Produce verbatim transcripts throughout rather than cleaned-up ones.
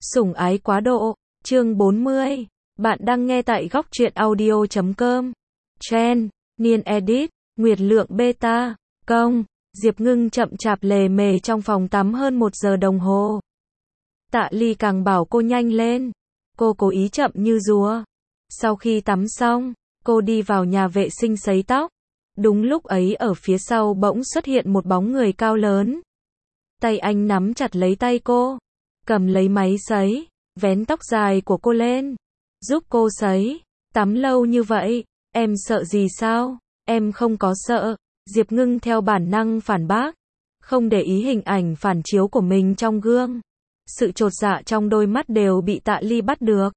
Sủng ái quá độ, chương bốn mươi. Bạn đang nghe tại góc truyện audio chấm com. Chen, Niên Edit, Nguyệt Lượng Beta, Công, Diệp Ngưng chậm chạp lề mề trong phòng tắm hơn một giờ đồng hồ. Tạ Ly càng bảo cô nhanh lên. Cô cố ý chậm như rùa. Sau khi tắm xong, cô đi vào nhà vệ sinh sấy tóc. Đúng lúc ấy ở phía sau bỗng xuất hiện một bóng người cao lớn. Tay anh nắm chặt lấy tay cô, cầm lấy máy sấy, vén tóc dài của cô lên, giúp cô sấy. Tắm lâu như vậy, em sợ gì sao? Em không có sợ. Diệp Ngưng theo bản năng phản bác, không để ý hình ảnh phản chiếu của mình trong gương. Sự chột dạ trong đôi mắt đều bị Tạ Ly bắt được.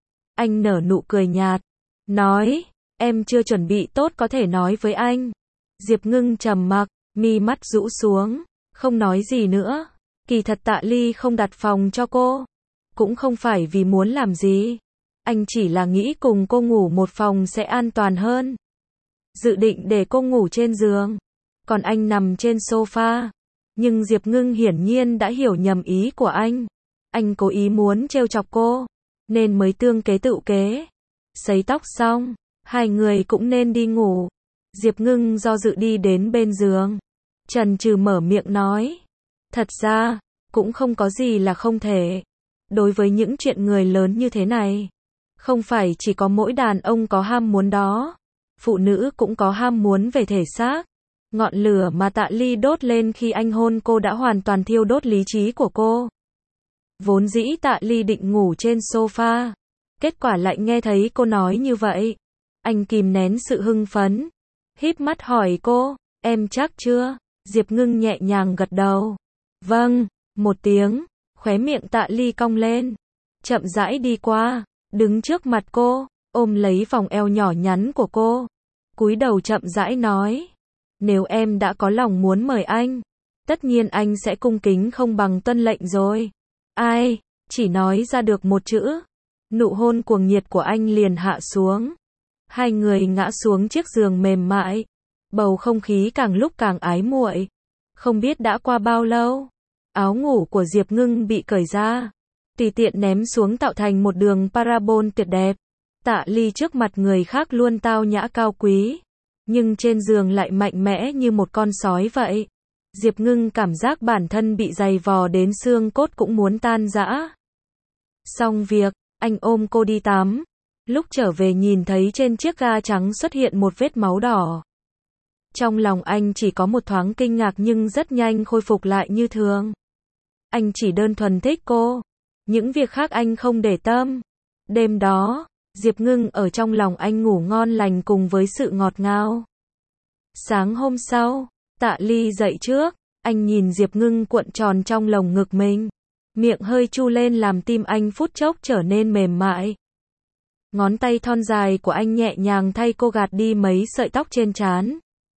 Anh nở nụ cười nhạt, nói, em chưa chuẩn bị tốt có thể nói với anh. Diệp Ngưng trầm mặc, mi mắt rũ xuống, không nói gì nữa. Kỳ thật Tạ Ly không đặt phòng cho cô, cũng không phải vì muốn làm gì. Anh chỉ là nghĩ cùng cô ngủ một phòng sẽ an toàn hơn. Dự định để cô ngủ trên giường, còn anh nằm trên sofa. Nhưng Diệp Ngưng hiển nhiên đã hiểu nhầm ý của anh. Anh cố ý muốn trêu chọc cô, nên mới tương kế tự kế. Sấy tóc xong, hai người cũng nên đi ngủ. Diệp Ngưng do dự đi đến bên giường, chần chừ mở miệng nói, thật ra, cũng không có gì là không thể. Đối với những chuyện người lớn như thế này, không phải chỉ có mỗi đàn ông có ham muốn đó, phụ nữ cũng có ham muốn về thể xác. Ngọn lửa mà Tạ Ly đốt lên khi anh hôn cô đã hoàn toàn thiêu đốt lý trí của cô. Vốn dĩ Tạ Ly định ngủ trên sofa, kết quả lại nghe thấy cô nói như vậy. Anh kìm nén sự hưng phấn, híp mắt hỏi cô, em chắc chưa? Diệp Ngưng nhẹ nhàng gật đầu. Vâng, một tiếng, khóe miệng Tạ Ly cong lên, chậm rãi đi qua, đứng trước mặt cô, ôm lấy vòng eo nhỏ nhắn của cô, cúi đầu chậm rãi nói, nếu em đã có lòng muốn mời anh, tất nhiên anh sẽ cung kính không bằng tuân lệnh rồi. Ai, chỉ nói ra được một chữ, nụ hôn cuồng nhiệt của anh liền hạ xuống. Hai người ngã xuống chiếc giường mềm mại, bầu không khí càng lúc càng ái muội. Không biết đã qua bao lâu, áo ngủ của Diệp Ngưng bị cởi ra, tùy tiện ném xuống tạo thành một đường parabol tuyệt đẹp. Tạ Ly trước mặt người khác luôn tao nhã cao quý, nhưng trên giường lại mạnh mẽ như một con sói vậy. Diệp Ngưng cảm giác bản thân bị dày vò đến xương cốt cũng muốn tan rã. Xong việc, anh ôm cô đi tắm. Lúc trở về nhìn thấy trên chiếc ga trắng xuất hiện một vết máu đỏ. Trong lòng anh chỉ có một thoáng kinh ngạc nhưng rất nhanh khôi phục lại như thường. Anh chỉ đơn thuần thích cô. Những việc khác anh không để tâm. Đêm đó, Diệp Ngưng ở trong lòng anh ngủ ngon lành cùng với sự ngọt ngào. Sáng hôm sau, Tạ Ly dậy trước, anh nhìn Diệp Ngưng cuộn tròn trong lồng ngực mình. Miệng hơi chu lên làm tim anh phút chốc trở nên mềm mại. Ngón tay thon dài của anh nhẹ nhàng thay cô gạt đi mấy sợi tóc trên trán.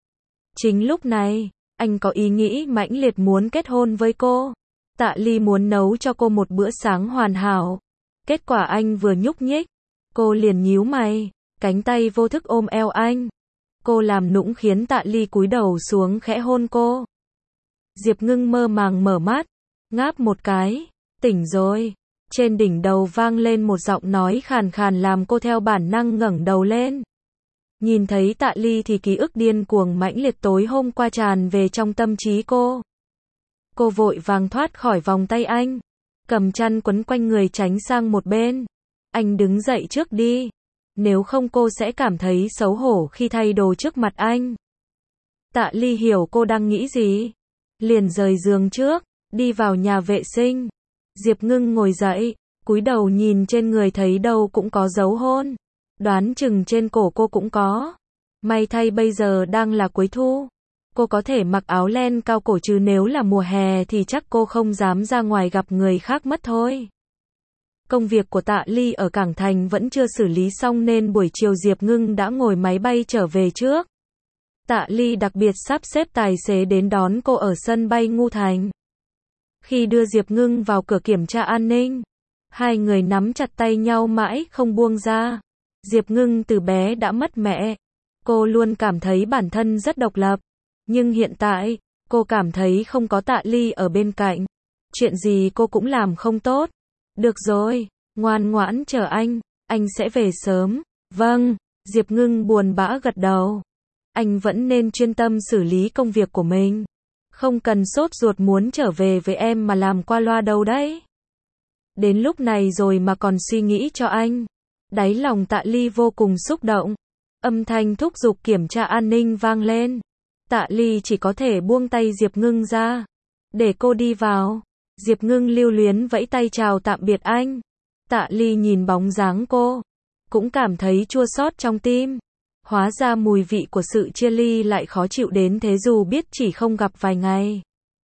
Chính lúc này, anh có ý nghĩ mãnh liệt muốn kết hôn với cô. Tạ Ly muốn nấu cho cô một bữa sáng hoàn hảo. Kết quả anh vừa nhúc nhích, cô liền nhíu mày, cánh tay vô thức ôm eo anh. Cô làm nũng khiến Tạ Ly cúi đầu xuống khẽ hôn cô. Diệp Ngưng mơ màng mở mắt, ngáp một cái, tỉnh rồi. Trên đỉnh đầu vang lên một giọng nói khàn khàn làm cô theo bản năng ngẩng đầu lên. Nhìn thấy Tạ Ly thì ký ức điên cuồng mãnh liệt tối hôm qua tràn về trong tâm trí cô. Cô vội vàng thoát khỏi vòng tay anh, cầm chăn quấn quanh người tránh sang một bên. Anh đứng dậy trước đi, nếu không cô sẽ cảm thấy xấu hổ khi thay đồ trước mặt anh. Tạ Ly hiểu cô đang nghĩ gì, liền rời giường trước, đi vào nhà vệ sinh. Diệp Ngưng ngồi dậy, cúi đầu nhìn trên người thấy đâu cũng có dấu hôn. Đoán chừng trên cổ cô cũng có. May thay bây giờ đang là cuối thu. Cô có thể mặc áo len cao cổ chứ nếu là mùa hè thì chắc cô không dám ra ngoài gặp người khác mất thôi. Công việc của Tạ Ly ở Cảng Thành vẫn chưa xử lý xong nên buổi chiều Diệp Ngưng đã ngồi máy bay trở về trước. Tạ Ly đặc biệt sắp xếp tài xế đến đón cô ở sân bay Ngưu Thành. Khi đưa Diệp Ngưng vào cửa kiểm tra an ninh, hai người nắm chặt tay nhau mãi không buông ra. Diệp Ngưng từ bé đã mất mẹ. Cô luôn cảm thấy bản thân rất độc lập. Nhưng hiện tại, cô cảm thấy không có Tạ Ly ở bên cạnh. Chuyện gì cô cũng làm không tốt. Được rồi, ngoan ngoãn chờ anh, anh sẽ về sớm. Vâng, Diệp Ngưng buồn bã gật đầu. Anh vẫn nên chuyên tâm xử lý công việc của mình. Không cần sốt ruột muốn trở về với em mà làm qua loa đâu đấy. Đến lúc này rồi mà còn suy nghĩ cho anh. Đáy lòng Tạ Ly vô cùng xúc động. Âm thanh thúc giục kiểm tra an ninh vang lên. Tạ Ly chỉ có thể buông tay Diệp Ngưng ra. Để cô đi vào. Diệp Ngưng lưu luyến vẫy tay chào tạm biệt anh. Tạ Ly nhìn bóng dáng cô. Cũng cảm thấy chua xót trong tim. Hóa ra mùi vị của sự chia ly lại khó chịu đến thế dù biết chỉ không gặp vài ngày.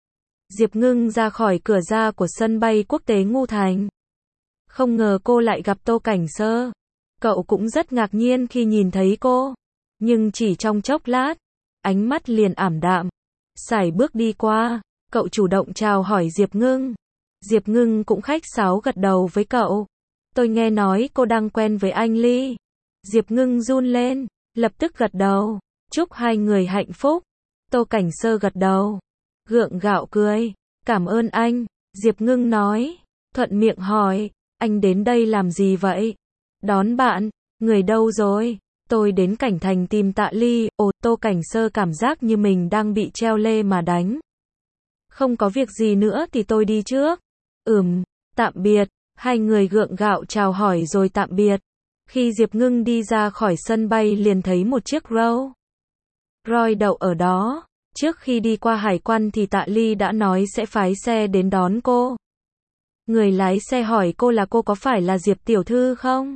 Diệp Ngưng ra khỏi cửa ra của sân bay quốc tế Ngô Thành. Không ngờ cô lại gặp Tô Cảnh Sơ. Cậu cũng rất ngạc nhiên khi nhìn thấy cô. Nhưng chỉ trong chốc lát, ánh mắt liền ảm đạm. Sải bước đi qua, cậu chủ động chào hỏi Diệp Ngưng. Diệp Ngưng cũng khách sáo gật đầu với cậu. Tôi nghe nói cô đang quen với anh Ly. Diệp Ngưng run lên, lập tức gật đầu. Chúc hai người hạnh phúc. Tô Cảnh Sơ gật đầu. Gượng gạo cười. Cảm ơn anh. Diệp Ngưng nói. Thuận miệng hỏi. Anh đến đây làm gì vậy? Đón bạn. Người đâu rồi? Tôi đến Cảnh Thành tìm Tạ Ly. Ồ, Tô Cảnh Sơ cảm giác như mình đang bị treo lê mà đánh. Không có việc gì nữa thì tôi đi trước. Ừm, tạm biệt. Hai người gượng gạo chào hỏi rồi tạm biệt. Khi Diệp Ngưng đi ra khỏi sân bay liền thấy một chiếc Rolls Royce đậu ở đó. Trước khi đi qua hải quan thì Tạ Ly đã nói sẽ phái xe đến đón cô. Người lái xe hỏi cô là cô có phải là Diệp tiểu thư không?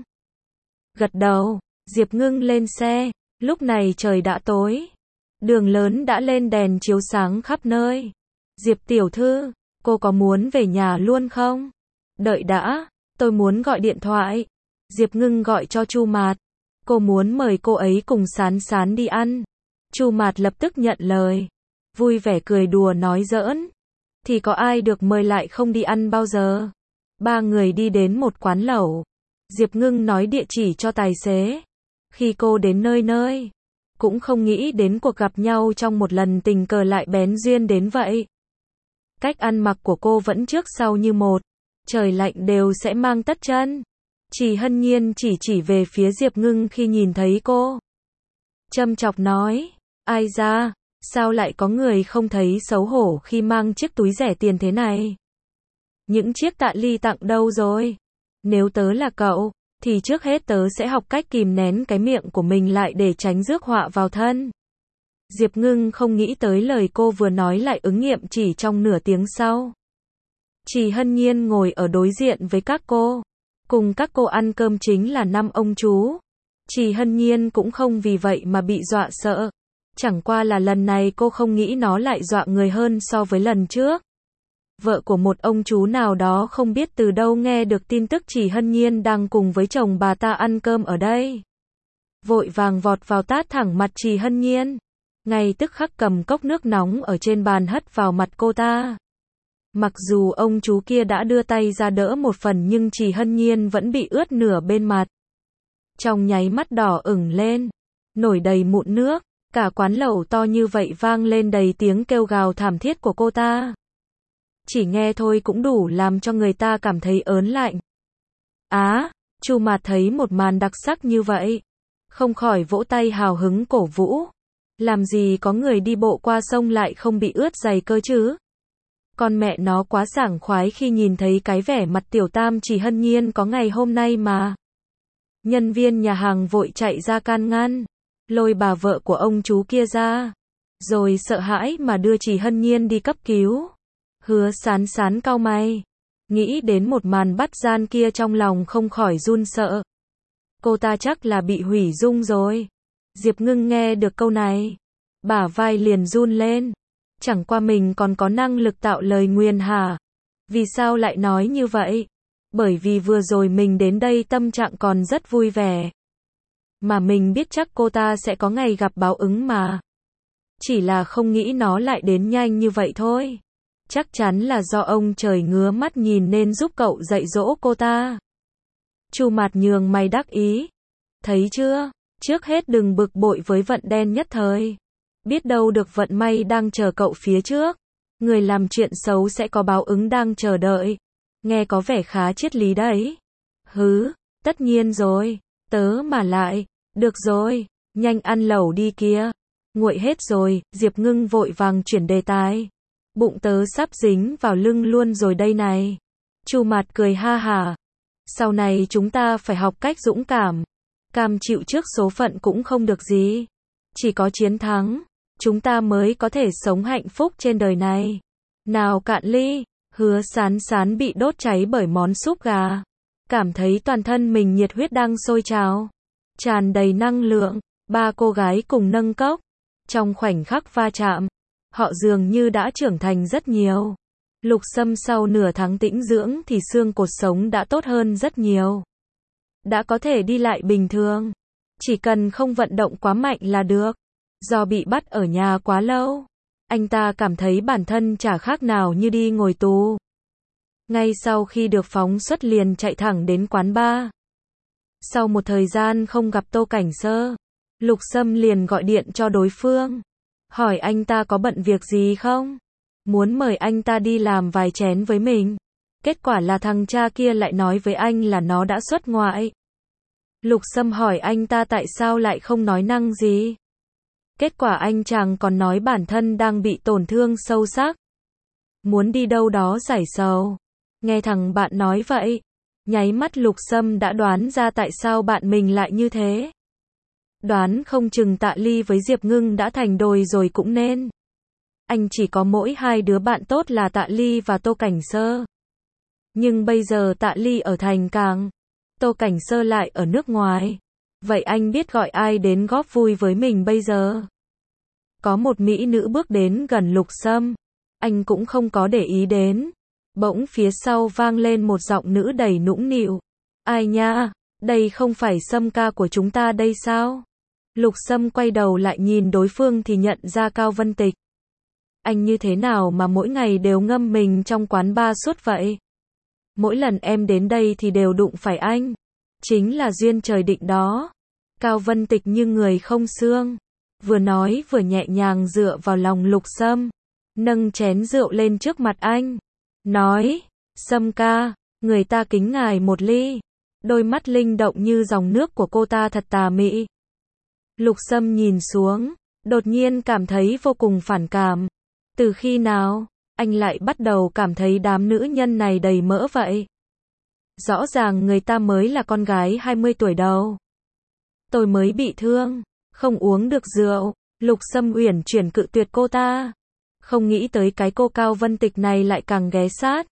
Gật đầu, Diệp Ngưng lên xe. Lúc này trời đã tối. Đường lớn đã lên đèn chiếu sáng khắp nơi. Diệp tiểu thư, cô có muốn về nhà luôn không? Đợi đã, tôi muốn gọi điện thoại. Diệp Ngưng gọi cho Chu Mạt. Cô muốn mời cô ấy cùng Sán Sán đi ăn. Chu Mạt lập tức nhận lời. Vui vẻ cười đùa nói giỡn. Thì có ai được mời lại không đi ăn bao giờ. Ba người đi đến một quán lẩu. Diệp Ngưng nói địa chỉ cho tài xế. Khi cô đến nơi nơi, cũng không nghĩ đến cuộc gặp nhau trong một lần tình cờ lại bén duyên đến vậy. Cách ăn mặc của cô vẫn trước sau như một. Trời lạnh đều sẽ mang tất chân. Trì Hân Nhiên chỉ chỉ về phía Diệp Ngưng khi nhìn thấy cô. Châm chọc nói, ai ra, sao lại có người không thấy xấu hổ khi mang chiếc túi rẻ tiền thế này? Những chiếc Tạ Ly tặng đâu rồi? Nếu tớ là cậu, thì trước hết tớ sẽ học cách kìm nén cái miệng của mình lại để tránh rước họa vào thân. Diệp Ngưng không nghĩ tới lời cô vừa nói lại ứng nghiệm chỉ trong nửa tiếng sau. Trì Hân Nhiên ngồi ở đối diện với các cô. Cùng các cô ăn cơm chính là năm ông chú. Trì Hân Nhiên cũng không vì vậy mà bị dọa sợ. Chẳng qua là lần này cô không nghĩ nó lại dọa người hơn so với lần trước. Vợ của một ông chú nào đó không biết từ đâu nghe được tin tức Trì Hân Nhiên đang cùng với chồng bà ta ăn cơm ở đây. Vội vàng vọt vào tát thẳng mặt Trì Hân Nhiên. Ngay tức khắc cầm cốc nước nóng ở trên bàn hất vào mặt cô ta. Mặc dù ông chú kia đã đưa tay ra đỡ một phần nhưng Trì Hân Nhiên vẫn bị ướt nửa bên mặt. Trong nháy mắt đỏ ửng lên, nổi đầy mụn nước, cả quán lẩu to như vậy vang lên đầy tiếng kêu gào thảm thiết của cô ta. Chỉ nghe thôi cũng đủ làm cho người ta cảm thấy ớn lạnh. Á, Chu Mạt thấy một màn đặc sắc như vậy, không khỏi vỗ tay hào hứng cổ vũ. Làm gì có người đi bộ qua sông lại không bị ướt giày cơ chứ? Con mẹ nó quá sảng khoái khi nhìn thấy cái vẻ mặt tiểu tam Trì Hân Nhiên có ngày hôm nay mà. Nhân viên nhà hàng vội chạy ra can ngăn, lôi bà vợ của ông chú kia ra, rồi sợ hãi mà đưa Trì Hân Nhiên đi cấp cứu. Hứa Sán Sán cau mày, nghĩ đến một màn bắt gian kia trong lòng không khỏi run sợ. Cô ta chắc là bị hủy dung rồi. Diệp Ngưng nghe được câu này, bả vai liền run lên. Chẳng qua mình còn có năng lực tạo lời nguyền hả? Vì sao lại nói như vậy? Bởi vì vừa rồi mình đến đây tâm trạng còn rất vui vẻ. Mà mình biết chắc cô ta sẽ có ngày gặp báo ứng mà. Chỉ là không nghĩ nó lại đến nhanh như vậy thôi. Chắc chắn là do ông trời ngứa mắt nhìn nên giúp cậu dạy dỗ cô ta. Chu Mạt nhường mày đắc ý. Thấy chưa? Trước hết đừng bực bội với vận đen nhất thời. Biết đâu được vận may đang chờ cậu phía trước. Người làm chuyện xấu sẽ có báo ứng đang chờ đợi. Nghe có vẻ khá triết lý đấy. Hứ, tất nhiên rồi, tớ mà lại, được rồi, nhanh ăn lẩu đi kia. Nguội hết rồi, Diệp Ngưng vội vàng chuyển đề tài. Bụng tớ sắp dính vào lưng luôn rồi đây này. Chu Mạt cười ha hả. Sau này chúng ta phải học cách dũng cảm. Cam chịu trước số phận cũng không được gì. Chỉ có chiến thắng, chúng ta mới có thể sống hạnh phúc trên đời này. Nào cạn ly. Hứa Sán Sán bị đốt cháy bởi món súp gà. Cảm thấy toàn thân mình nhiệt huyết đang sôi trào. Tràn đầy năng lượng. Ba cô gái cùng nâng cốc. Trong khoảnh khắc va chạm, họ dường như đã trưởng thành rất nhiều. Lục Sâm sau nửa tháng tĩnh dưỡng thì xương cột sống đã tốt hơn rất nhiều. Đã có thể đi lại bình thường. Chỉ cần không vận động quá mạnh là được. Do bị bắt ở nhà quá lâu, anh ta cảm thấy bản thân chả khác nào như đi ngồi tù. Ngay sau khi được phóng xuất liền chạy thẳng đến quán bar. Sau một thời gian không gặp Tô Cảnh Sơ, Lục Sâm liền gọi điện cho đối phương. Hỏi anh ta có bận việc gì không? Muốn mời anh ta đi làm vài chén với mình. Kết quả là thằng cha kia lại nói với anh là nó đã xuất ngoại. Lục Sâm hỏi anh ta tại sao lại không nói năng gì. Kết quả anh chàng còn nói bản thân đang bị tổn thương sâu sắc. Muốn đi đâu đó giải sầu. Nghe thằng bạn nói vậy, nháy mắt Lục Sâm đã đoán ra tại sao bạn mình lại như thế. Đoán không chừng Tạ Ly với Diệp Ngưng đã thành đôi rồi cũng nên. Anh chỉ có mỗi hai đứa bạn tốt là Tạ Ly và Tô Cảnh Sơ. Nhưng bây giờ Tạ Ly ở thành Càng, Tô Cảnh Sơ lại ở nước ngoài. Vậy anh biết gọi ai đến góp vui với mình bây giờ? Có một mỹ nữ bước đến gần Lục Sâm. Anh cũng không có để ý đến. Bỗng phía sau vang lên một giọng nữ đầy nũng nịu. Ai nha, đây không phải Sâm ca của chúng ta đây sao? Lục Sâm quay đầu lại nhìn đối phương thì nhận ra Cao Vân Tịch. Anh như thế nào mà mỗi ngày đều ngâm mình trong quán bar suốt vậy? Mỗi lần em đến đây thì đều đụng phải anh. Chính là duyên trời định đó. Cao Vân Tịch như người không xương. Vừa nói vừa nhẹ nhàng dựa vào lòng Lục Sâm. Nâng chén rượu lên trước mặt anh. Nói, Sâm ca, người ta kính ngài một ly. Đôi mắt linh động như dòng nước của cô ta thật tà mị. Lục Sâm nhìn xuống, đột nhiên cảm thấy vô cùng phản cảm. Từ khi nào, anh lại bắt đầu cảm thấy đám nữ nhân này đầy mỡ vậy? Rõ ràng người ta mới là con gái hai mươi tuổi đầu. Tôi mới bị thương, không uống được rượu. Lục Sâm uyển chuyển cự tuyệt cô ta. Không nghĩ tới cái cô Cao Vân Tịch này lại càng ghé sát.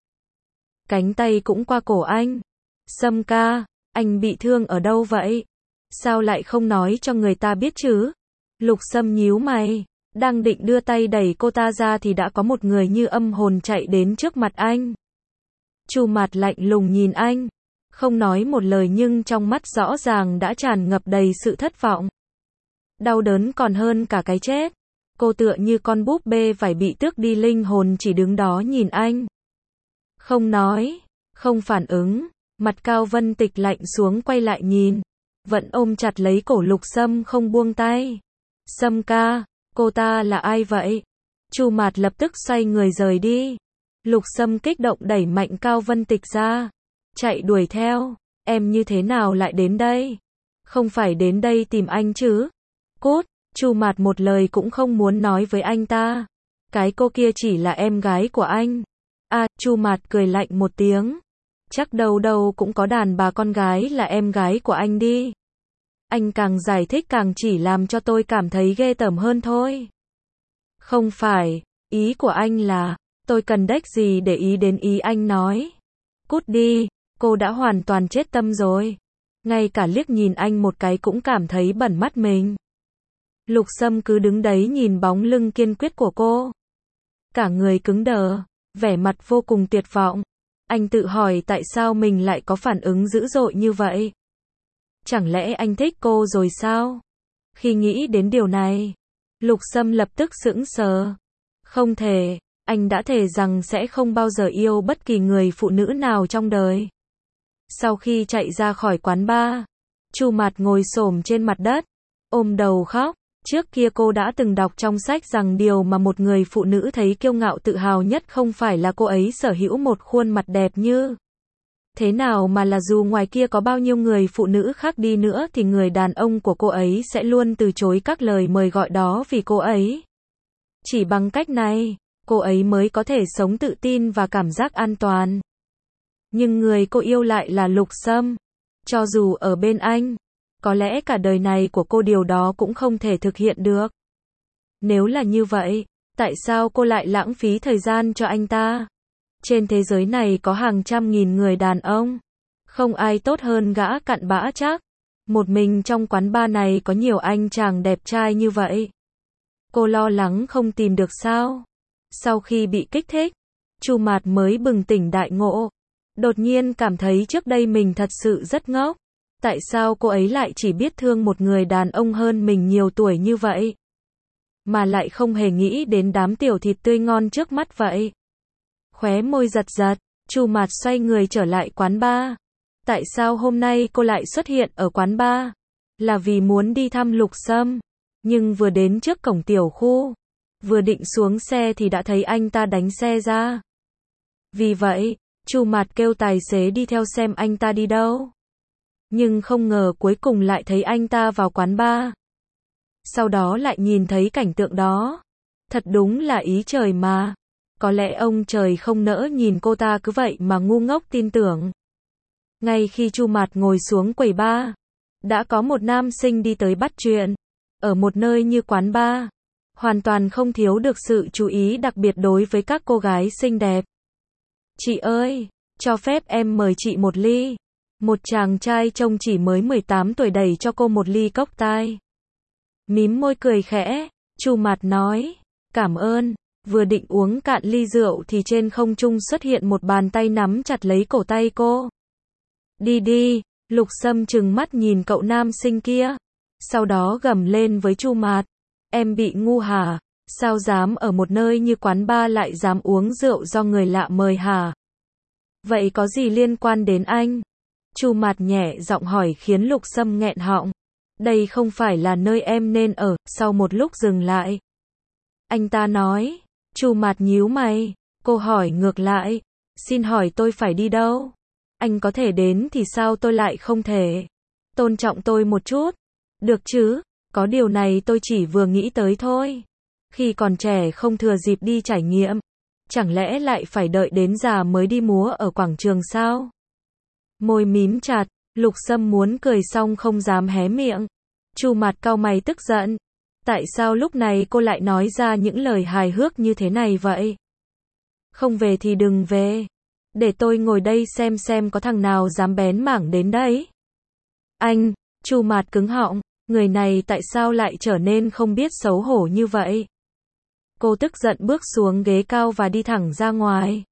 Cánh tay cũng qua cổ anh. Sâm ca, anh bị thương ở đâu vậy? Sao lại không nói cho người ta biết chứ? Lục Sâm nhíu mày, đang định đưa tay đẩy cô ta ra thì đã có một người như âm hồn chạy đến trước mặt anh. Chu Mạt lạnh lùng nhìn anh, không nói một lời nhưng trong mắt rõ ràng đã tràn ngập đầy sự thất vọng. Đau đớn còn hơn cả cái chết. Cô tựa như con búp bê phải bị tước đi linh hồn chỉ đứng đó nhìn anh. Không nói, không phản ứng, mặt Cao Vân Tịch lạnh xuống quay lại nhìn. Vẫn ôm chặt lấy cổ Lục Sâm không buông tay. Sâm ca, cô ta là ai vậy? Chu Mạt lập tức xoay người rời đi. Lục Sâm kích động đẩy mạnh Cao Vân Tịch ra. Chạy đuổi theo. Em như thế nào lại đến đây? Không phải đến đây tìm anh chứ? Cút. Chu Mạt một lời cũng không muốn nói với anh ta. Cái cô kia chỉ là em gái của anh. À, Chu Mạt cười lạnh một tiếng. Chắc đâu đâu cũng có đàn bà con gái là em gái của anh đi. Anh càng giải thích càng chỉ làm cho tôi cảm thấy ghê tởm hơn thôi. Không phải, ý của anh là, tôi cần đếch gì để ý đến ý anh nói. Cút đi, cô đã hoàn toàn chết tâm rồi. Ngay cả liếc nhìn anh một cái cũng cảm thấy bẩn mắt mình. Lục Sâm cứ đứng đấy nhìn bóng lưng kiên quyết của cô. Cả người cứng đờ, vẻ mặt vô cùng tuyệt vọng. Anh tự hỏi tại sao mình lại có phản ứng dữ dội như vậy. Chẳng lẽ anh thích cô rồi sao? Khi nghĩ đến điều này, Lục Sâm lập tức sững sờ. Không thể, anh đã thề rằng sẽ không bao giờ yêu bất kỳ người phụ nữ nào trong đời. Sau khi chạy ra khỏi quán bar, Chu Mạt ngồi xổm trên mặt đất, ôm đầu khóc. Trước kia cô đã từng đọc trong sách rằng điều mà một người phụ nữ thấy kiêu ngạo tự hào nhất không phải là cô ấy sở hữu một khuôn mặt đẹp như Thế nào mà là dù ngoài kia có bao nhiêu người phụ nữ khác đi nữa thì người đàn ông của cô ấy sẽ luôn từ chối các lời mời gọi đó vì cô ấy. Chỉ bằng cách này, cô ấy mới có thể sống tự tin và cảm giác an toàn. Nhưng người cô yêu lại là Lục Sâm. Cho dù ở bên anh, có lẽ cả đời này của cô điều đó cũng không thể thực hiện được. Nếu là như vậy, tại sao cô lại lãng phí thời gian cho anh ta? Trên thế giới này có hàng trăm nghìn người đàn ông. Không ai tốt hơn gã cặn bã chắc. Một mình trong quán bar này có nhiều anh chàng đẹp trai như vậy. Cô lo lắng không tìm được sao? Sau khi bị kích thích, Chu Mạt mới bừng tỉnh đại ngộ. Đột nhiên cảm thấy trước đây mình thật sự rất ngốc. Tại sao cô ấy lại chỉ biết thương một người đàn ông hơn mình nhiều tuổi như vậy? Mà lại không hề nghĩ đến đám tiểu thịt tươi ngon trước mắt vậy. Khóe môi giật giật, Chu Mạt xoay người trở lại quán bar. Tại sao hôm nay cô lại xuất hiện ở quán bar? Là vì muốn đi thăm Lục Sâm. Nhưng vừa đến trước cổng tiểu khu, vừa định xuống xe thì đã thấy anh ta đánh xe ra. Vì vậy, Chu Mạt kêu tài xế đi theo xem anh ta đi đâu. Nhưng không ngờ cuối cùng lại thấy anh ta vào quán bar. Sau đó lại nhìn thấy cảnh tượng đó. Thật đúng là ý trời mà. Có lẽ ông trời không nỡ nhìn cô ta cứ vậy mà ngu ngốc tin tưởng. Ngay khi Chu Mạt ngồi xuống quầy bar, đã có một nam sinh đi tới bắt chuyện. Ở một nơi như quán bar, hoàn toàn không thiếu được sự chú ý đặc biệt đối với các cô gái xinh đẹp. Chị ơi, cho phép em mời chị một ly. Một chàng trai trông chỉ mới mười tám tuổi đẩy cho cô một ly cốc tai. Mím môi cười khẽ, Chu Mạt nói, cảm ơn. Vừa định uống cạn ly rượu thì trên không trung xuất hiện một bàn tay nắm chặt lấy cổ tay cô. Đi đi, Lục Sâm trừng mắt nhìn cậu nam sinh kia. Sau đó gầm lên với Chu Mạt, em bị ngu hả? Sao dám ở một nơi như quán bar lại dám uống rượu do người lạ mời hả? Vậy có gì liên quan đến anh? Chu Mạt nhẹ giọng hỏi khiến Lục Sâm nghẹn họng. Đây không phải là nơi em nên ở. Sau một lúc dừng lại, anh ta nói. Chu Mạt nhíu mày, cô hỏi ngược lại, xin hỏi tôi phải đi đâu? Anh có thể đến thì sao tôi lại không thể? Tôn trọng tôi một chút. Được chứ, có điều này tôi chỉ vừa nghĩ tới thôi. Khi còn trẻ không thừa dịp đi trải nghiệm, chẳng lẽ lại phải đợi đến già mới đi múa ở quảng trường sao? Môi mím chặt, Lục Sâm muốn cười xong không dám hé miệng. Chu Mạt cau mày tức giận. Tại sao lúc này cô lại nói ra những lời hài hước như thế này vậy? Không về thì đừng về. Để tôi ngồi đây xem xem có thằng nào dám bén mảng đến đấy. Anh, Chu Mạt cứng họng, người này tại sao lại trở nên không biết xấu hổ như vậy? Cô tức giận bước xuống ghế cao và đi thẳng ra ngoài.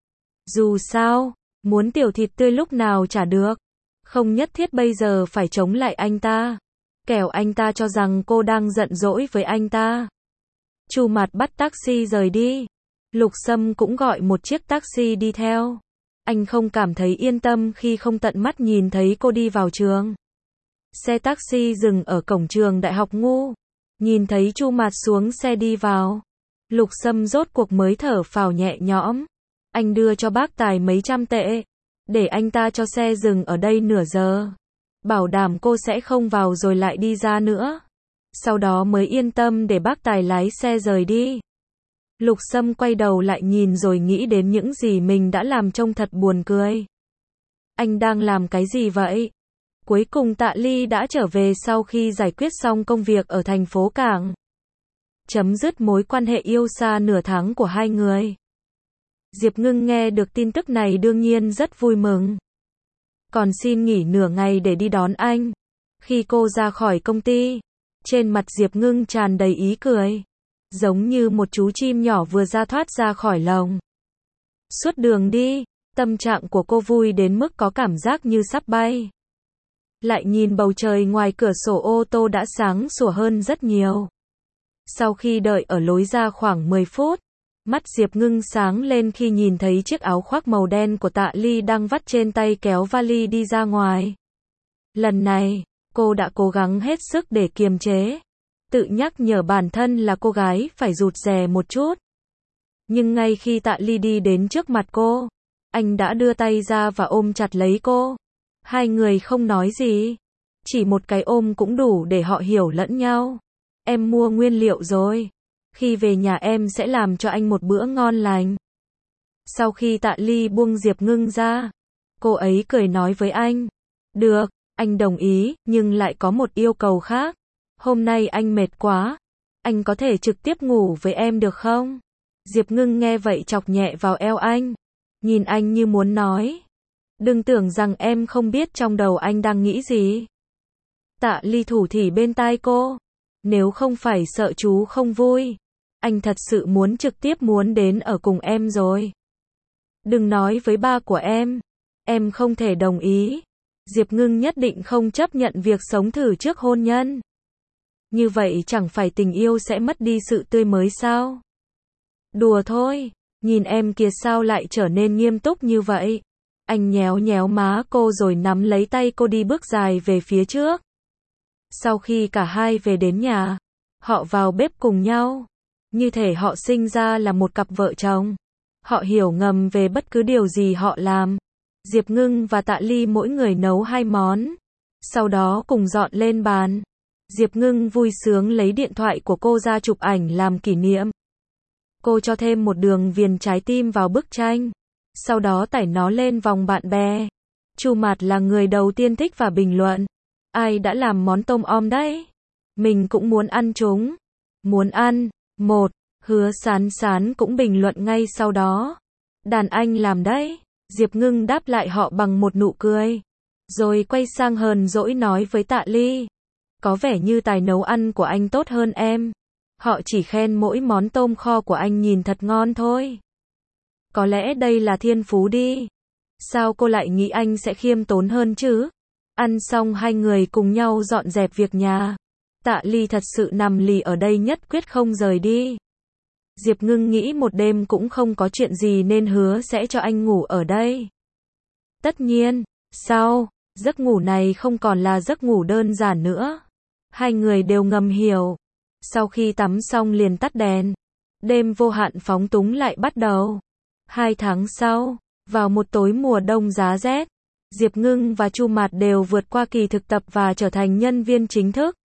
Dù sao, muốn tiểu thịt tươi lúc nào chả được. Không nhất thiết bây giờ phải chống lại anh ta. Kẻo anh ta cho rằng cô đang giận dỗi với anh ta. Chu Mạt bắt taxi rời đi. Lục Sâm cũng gọi một chiếc taxi đi theo. Anh không cảm thấy yên tâm khi không tận mắt nhìn thấy cô đi vào trường. Xe taxi dừng ở cổng trường Đại học Ngu. Nhìn thấy Chu Mạt xuống xe đi vào, Lục Sâm rốt cuộc mới thở phào nhẹ nhõm. Anh đưa cho bác tài mấy trăm tệ, để anh ta cho xe dừng ở đây nửa giờ. Bảo đảm cô sẽ không vào rồi lại đi ra nữa. Sau đó mới yên tâm để bác tài lái xe rời đi. Lục Sâm quay đầu lại nhìn rồi nghĩ đến những gì mình đã làm trông thật buồn cười. Anh đang làm cái gì vậy? Cuối cùng Tạ Ly đã trở về sau khi giải quyết xong công việc ở thành phố Cảng. Chấm dứt mối quan hệ yêu xa nửa tháng của hai người. Diệp Ngưng nghe được tin tức này đương nhiên rất vui mừng. Còn xin nghỉ nửa ngày để đi đón anh. Khi cô ra khỏi công ty, trên mặt Diệp Ngưng tràn đầy ý cười. Giống như một chú chim nhỏ vừa ra thoát ra khỏi lồng. Suốt đường đi, tâm trạng của cô vui đến mức có cảm giác như sắp bay. Lại nhìn bầu trời ngoài cửa sổ ô tô đã sáng sủa hơn rất nhiều. Sau khi đợi ở lối ra khoảng mười phút, mắt Diệp Ngưng sáng lên khi nhìn thấy chiếc áo khoác màu đen của Tạ Ly đang vắt trên tay kéo vali đi ra ngoài. Lần này, cô đã cố gắng hết sức để kiềm chế. Tự nhắc nhở bản thân là cô gái phải rụt rè một chút. Nhưng ngay khi Tạ Ly đi đến trước mặt cô, Anh đã đưa tay ra và ôm chặt lấy cô. Hai người không nói gì. Chỉ một cái ôm cũng đủ để họ hiểu lẫn nhau. Em mua nguyên liệu rồi. Khi về nhà em sẽ làm cho anh một bữa ngon lành. Sau khi Tạ Ly buông Diệp Ngưng ra, cô ấy cười nói với anh. Được, anh đồng ý, nhưng lại có một yêu cầu khác. Hôm nay anh mệt quá. Anh có thể trực tiếp ngủ với em được không? Diệp Ngưng nghe vậy chọc nhẹ vào eo anh. Nhìn anh như muốn nói. Đừng tưởng rằng em không biết trong đầu anh đang nghĩ gì. Tạ Ly thủ thỉ bên tai cô. Nếu không phải sợ chú không vui, anh thật sự muốn trực tiếp muốn đến ở cùng em rồi. Đừng nói với ba của em. Em không thể đồng ý. Diệp Ngưng nhất định không chấp nhận việc sống thử trước hôn nhân. Như vậy chẳng phải tình yêu sẽ mất đi sự tươi mới sao? Đùa thôi, nhìn em kia sao lại trở nên nghiêm túc như vậy? Anh nhéo nhéo má cô rồi nắm lấy tay cô đi bước dài về phía trước. Sau khi cả hai về đến nhà, họ vào bếp cùng nhau. Như thể họ sinh ra là một cặp vợ chồng. Họ hiểu ngầm về bất cứ điều gì họ làm. Diệp Ngưng và Tạ Ly mỗi người nấu hai món. Sau đó cùng dọn lên bàn. Diệp Ngưng vui sướng lấy điện thoại của cô ra chụp ảnh làm kỷ niệm. Cô cho thêm một đường viền trái tim vào bức tranh. Sau đó tải nó lên vòng bạn bè. Chu Mạt là người đầu tiên thích và bình luận. Ai đã làm món tôm om đấy? Mình cũng muốn ăn chúng. Muốn ăn. Một. Hứa Sán Sán cũng bình luận ngay sau đó. Đàn anh làm đấy. Diệp Ngưng đáp lại họ bằng một nụ cười. Rồi quay sang hờn dỗi nói với Tạ Ly. Có vẻ như tài nấu ăn của anh tốt hơn em. Họ chỉ khen mỗi món tôm kho của anh nhìn thật ngon thôi. Có lẽ đây là thiên phú đi. Sao cô lại nghĩ anh sẽ khiêm tốn hơn chứ? Ăn xong hai người cùng nhau dọn dẹp việc nhà. Tạ Ly thật sự nằm lì ở đây nhất quyết không rời đi. Diệp Ngưng nghĩ một đêm cũng không có chuyện gì nên hứa sẽ cho anh ngủ ở đây. Tất nhiên, sau, giấc ngủ này không còn là giấc ngủ đơn giản nữa. Hai người đều ngầm hiểu. Sau khi tắm xong liền tắt đèn. Đêm vô hạn phóng túng lại bắt đầu. Hai tháng sau, vào một tối mùa đông giá rét, Diệp Ngưng và Chu Mạt đều vượt qua kỳ thực tập và trở thành nhân viên chính thức.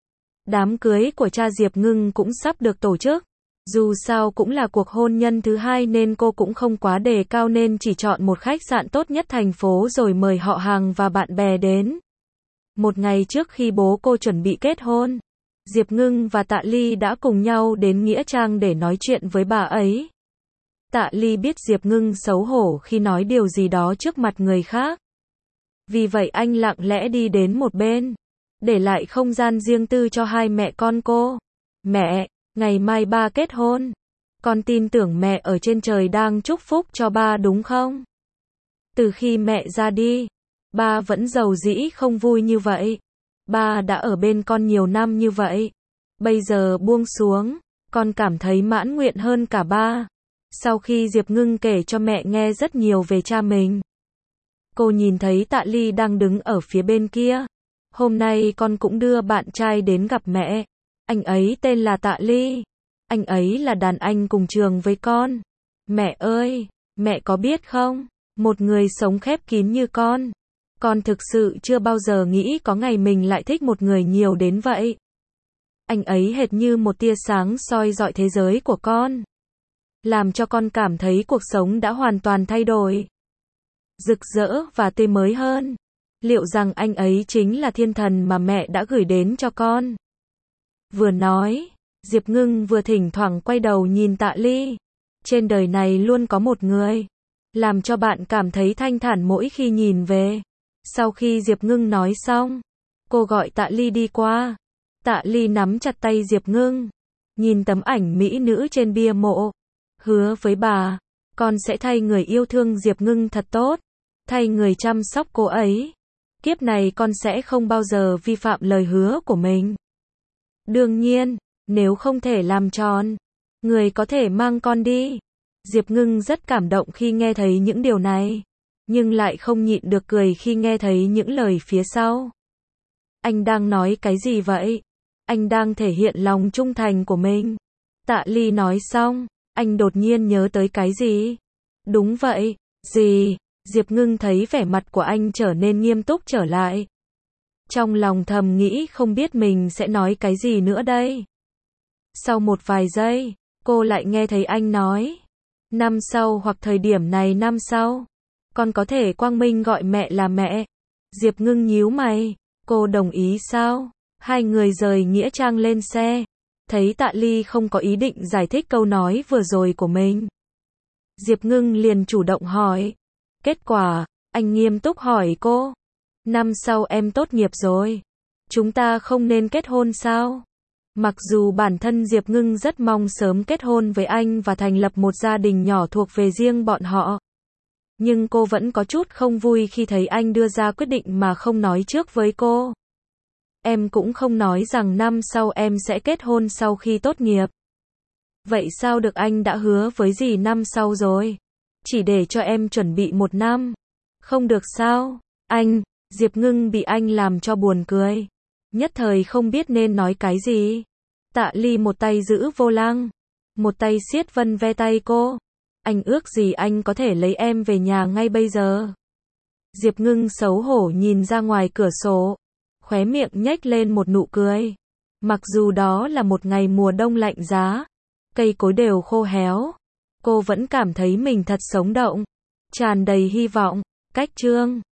Đám cưới của cha Diệp Ngưng cũng sắp được tổ chức. Dù sao cũng là cuộc hôn nhân thứ hai nên cô cũng không quá đề cao nên chỉ chọn một khách sạn tốt nhất thành phố rồi mời họ hàng và bạn bè đến. Một ngày trước khi bố cô chuẩn bị kết hôn, Diệp Ngưng và Tạ Ly đã cùng nhau đến Nghĩa Trang để nói chuyện với bà ấy. Tạ Ly biết Diệp Ngưng xấu hổ khi nói điều gì đó trước mặt người khác. Vì vậy anh lặng lẽ đi đến một bên, để lại không gian riêng tư cho hai mẹ con cô. Mẹ, ngày mai ba kết hôn. Con tin tưởng mẹ ở trên trời đang chúc phúc cho ba đúng không? Từ khi mẹ ra đi, ba vẫn giàu dĩ không vui như vậy. Ba đã ở bên con nhiều năm như vậy. Bây giờ buông xuống, con cảm thấy mãn nguyện hơn cả ba. Sau khi Diệp Ngưng kể cho mẹ nghe rất nhiều về cha mình, cô nhìn thấy Tạ Ly đang đứng ở phía bên kia. Hôm nay con cũng đưa bạn trai đến gặp mẹ. Anh ấy tên là Tạ Ly. Anh ấy là đàn anh cùng trường với con. Mẹ ơi, mẹ có biết không? Một người sống khép kín như con. Con thực sự chưa bao giờ nghĩ có ngày mình lại thích một người nhiều đến vậy. Anh ấy hệt như một tia sáng soi rọi thế giới của con. Làm cho con cảm thấy cuộc sống đã hoàn toàn thay đổi. Rực rỡ và tươi mới hơn. Liệu rằng anh ấy chính là thiên thần mà mẹ đã gửi đến cho con? Vừa nói, Diệp Ngưng vừa thỉnh thoảng quay đầu nhìn Tạ Ly. Trên đời này luôn có một người, làm cho bạn cảm thấy thanh thản mỗi khi nhìn về. Sau khi Diệp Ngưng nói xong, cô gọi Tạ Ly đi qua. Tạ Ly nắm chặt tay Diệp Ngưng, nhìn tấm ảnh mỹ nữ trên bia mộ. Hứa với bà, con sẽ thay người yêu thương Diệp Ngưng thật tốt, thay người chăm sóc cô ấy. Kiếp này con sẽ không bao giờ vi phạm lời hứa của mình. Đương nhiên, nếu không thể làm tròn, người có thể mang con đi. Diệp Ngưng rất cảm động khi nghe thấy những điều này, nhưng lại không nhịn được cười khi nghe thấy những lời phía sau. Anh đang nói cái gì vậy? Anh đang thể hiện lòng trung thành của mình. Tạ Ly nói xong, anh đột nhiên nhớ tới cái gì? Đúng vậy, Gì? Diệp Ngưng thấy vẻ mặt của anh trở nên nghiêm túc trở lại. Trong lòng thầm nghĩ không biết mình sẽ nói cái gì nữa đây. Sau một vài giây, cô lại nghe thấy anh nói. Năm sau hoặc thời điểm này năm sau, con có thể quang minh gọi mẹ là mẹ. Diệp Ngưng nhíu mày, cô đồng ý sao? Hai người rời nghĩa trang lên xe. Thấy Tạ Ly không có ý định giải thích câu nói vừa rồi của mình. Diệp Ngưng liền chủ động hỏi. Kết quả, anh nghiêm túc hỏi cô. Năm sau em tốt nghiệp rồi. Chúng ta không nên kết hôn sao? Mặc dù bản thân Diệp Ngưng rất mong sớm kết hôn với anh và thành lập một gia đình nhỏ thuộc về riêng bọn họ. Nhưng cô vẫn có chút không vui khi thấy anh đưa ra quyết định mà không nói trước với cô. Em cũng không nói rằng năm sau em sẽ kết hôn sau khi tốt nghiệp. Vậy sao được, anh đã hứa với dì năm sau rồi. Chỉ để cho em chuẩn bị một năm. Không được sao? Anh, Diệp Ngưng bị anh làm cho buồn cười. Nhất thời không biết nên nói cái gì. Tạ Ly một tay giữ vô lăng, một tay siết vân ve tay cô. Anh ước gì anh có thể lấy em về nhà ngay bây giờ. Diệp Ngưng xấu hổ nhìn ra ngoài cửa sổ, khóe miệng nhếch lên một nụ cười. Mặc dù đó là một ngày mùa đông lạnh giá, cây cối đều khô héo, cô vẫn cảm thấy mình thật sống động, tràn đầy hy vọng. Cách chương